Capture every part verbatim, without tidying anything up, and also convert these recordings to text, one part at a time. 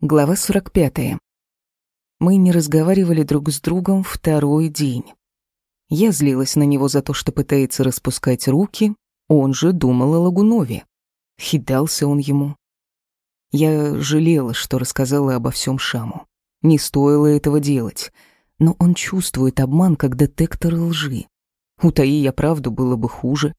Глава сорок пятая. Мы не разговаривали друг с другом второй день. Я злилась на него за то, что пытается распускать руки, он же думал о Лагунове. Хидался он ему. Я жалела, что рассказала обо всем Шаму. Не стоило этого делать, но он чувствует обман как детектор лжи. Утаи я правду, было бы хуже.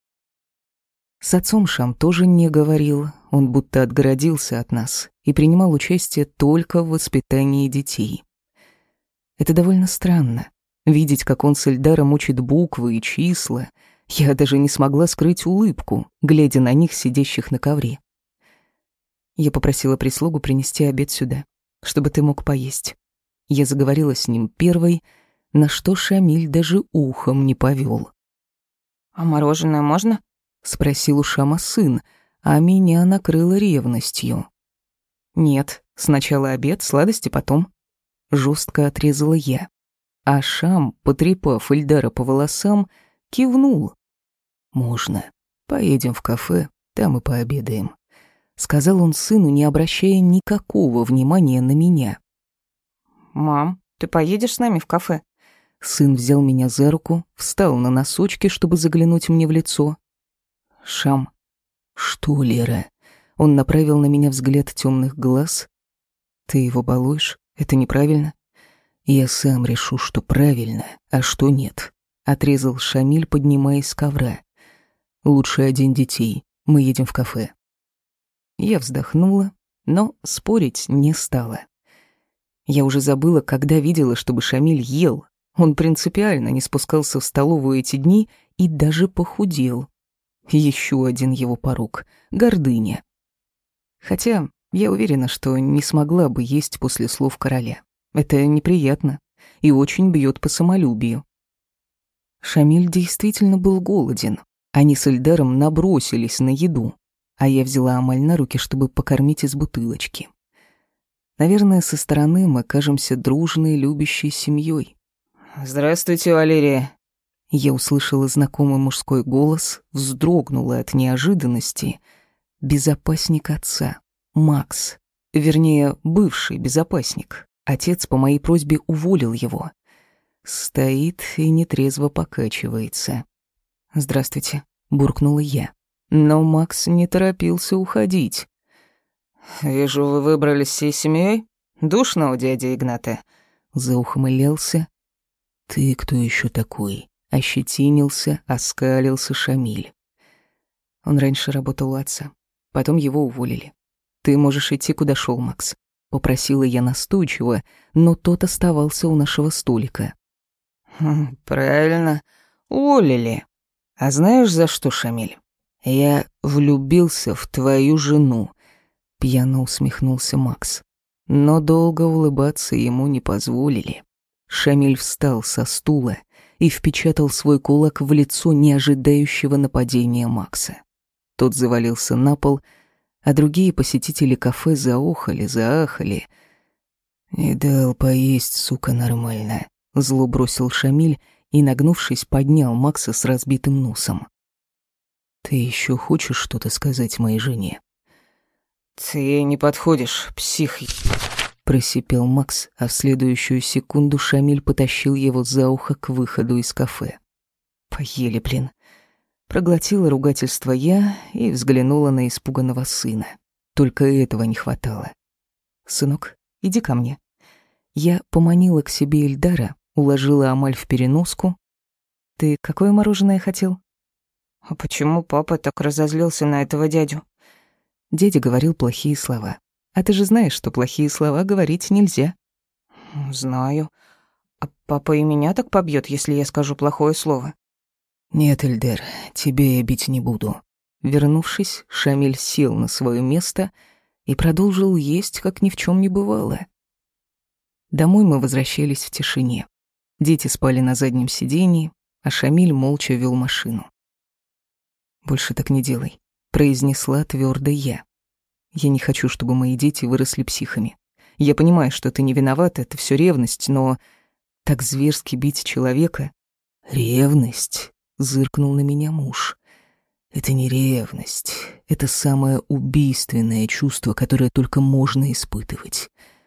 С отцом Шам тоже не говорил, он будто отгородился от нас и принимал участие только в воспитании детей. Это довольно странно, видеть, как он с Эльдаром учит буквы и числа. Я даже не смогла скрыть улыбку, глядя на них, сидящих на ковре. Я попросила прислугу принести обед сюда, чтобы ты мог поесть. Я заговорила с ним первой, на что Шамиль даже ухом не повел. «А мороженое можно?» — спросил у Шама сын, а меня накрыло ревностью. «Нет, сначала обед, сладости потом». Жестко отрезала я. А Шам, потрепав Эльдара по волосам, кивнул. «Можно. Поедем в кафе, там и пообедаем», — сказал он сыну, не обращая никакого внимания на меня. «Мам, ты поедешь с нами в кафе?» Сын взял меня за руку, встал на носочки, чтобы заглянуть мне в лицо. «Шам». «Что, Лера?» Он направил на меня взгляд темных глаз. «Ты его балуешь? Это неправильно?» «Я сам решу, что правильно, а что нет», — отрезал Шамиль, поднимаясь с ковра. «Лучше одень детей, мы едем в кафе». Я вздохнула, но спорить не стала. Я уже забыла, когда видела, чтобы Шамиль ел. Он принципиально не спускался в столовую эти дни и даже похудел. Еще один его порок — гордыня. Хотя я уверена, что не смогла бы есть после слов короля. Это неприятно и очень бьет по самолюбию. Шамиль действительно был голоден. Они с Эльдаром набросились на еду, а я взяла Амаль на руки, чтобы покормить из бутылочки. Наверное, со стороны мы кажемся дружной, любящей семьей. «Здравствуйте, Валерия». Я услышала знакомый мужской голос, вздрогнула от неожиданности. Безопасник отца, Макс. Вернее, бывший безопасник. Отец по моей просьбе уволил его. Стоит и нетрезво покачивается. «Здравствуйте», — буркнула я. Но Макс не торопился уходить. «Вижу, вы выбрались всей семьей. Душно у дяди Игната». Заухмылялся. «Ты кто еще такой?» Ощетинился, оскалился Шамиль. Он раньше работал у отца. Потом его уволили. «Ты можешь идти, куда шел, Макс», — попросила я настойчиво, но тот оставался у нашего столика. Хм, «Правильно, уволили. А знаешь, за что, Шамиль? Я влюбился в твою жену», — пьяно усмехнулся Макс. Но долго улыбаться ему не позволили. Шамиль встал со стула и впечатал свой кулак в лицо неожидающего нападения Макса. Тот завалился на пол, а другие посетители кафе заохали, заахали. «Не дал поесть, сука, нормально», — зло бросил Шамиль и, нагнувшись, поднял Макса с разбитым носом. «Ты еще хочешь что-то сказать моей жене?» «Ты ей не подходишь, псих». Просипел Макс, а в следующую секунду Шамиль потащил его за ухо к выходу из кафе. Поели, блин. Проглотила ругательство я и взглянула на испуганного сына. Только этого не хватало. «Сынок, иди ко мне». Я поманила к себе Эльдара, уложила Амаль в переноску. «Ты какое мороженое хотел?» «А почему папа так разозлился на этого дядю?» Дядя говорил плохие слова. А ты же знаешь, что плохие слова говорить нельзя. «Знаю. А папа и меня так побьет, если я скажу плохое слово?» «Нет, Эльдар, тебе я бить не буду». Вернувшись, Шамиль сел на свое место и продолжил есть, как ни в чем не бывало. Домой мы возвращались в тишине. Дети спали на заднем сиденье, а Шамиль молча вел машину. «Больше так не делай», — произнесла твердо я. «Я не хочу, чтобы мои дети выросли психами. Я понимаю, что ты не виноват, это все ревность, но так зверски бить человека...» «Ревность?» — зыркнул на меня муж. «Это не ревность. Это самое убийственное чувство, которое только можно испытывать.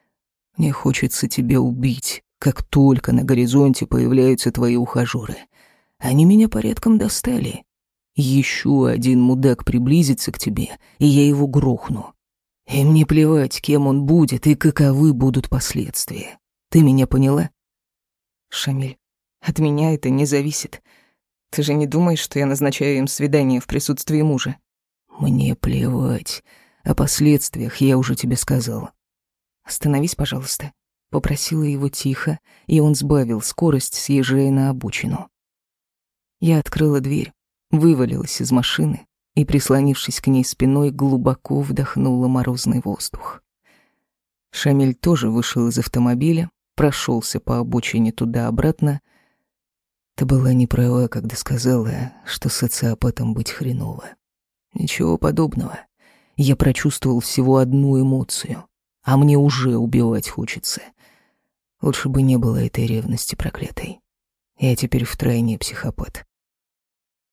Мне хочется тебя убить, как только на горизонте появляются твои ухажёры. Они меня порядком достали. Еще один мудак приблизится к тебе, и я его грохну. И мне плевать, кем он будет и каковы будут последствия. Ты меня поняла? Шамиль, от меня это не зависит. Ты же не думаешь, что я назначаю им свидание в присутствии мужа? Мне плевать. О последствиях я уже тебе сказал. Остановись, пожалуйста. Попросила его тихо, и он сбавил скорость, съезжая на обочину. Я открыла дверь, вывалилась из машины и, прислонившись к ней спиной, глубоко вдохнула морозный воздух. Шамиль тоже вышел из автомобиля, прошелся по обочине туда-обратно. Ты была не права, когда сказала, что социопатом быть хреново. Ничего подобного. Я прочувствовал всего одну эмоцию, а мне уже убивать хочется. Лучше бы не было этой ревности проклятой. Я теперь втройне психопат.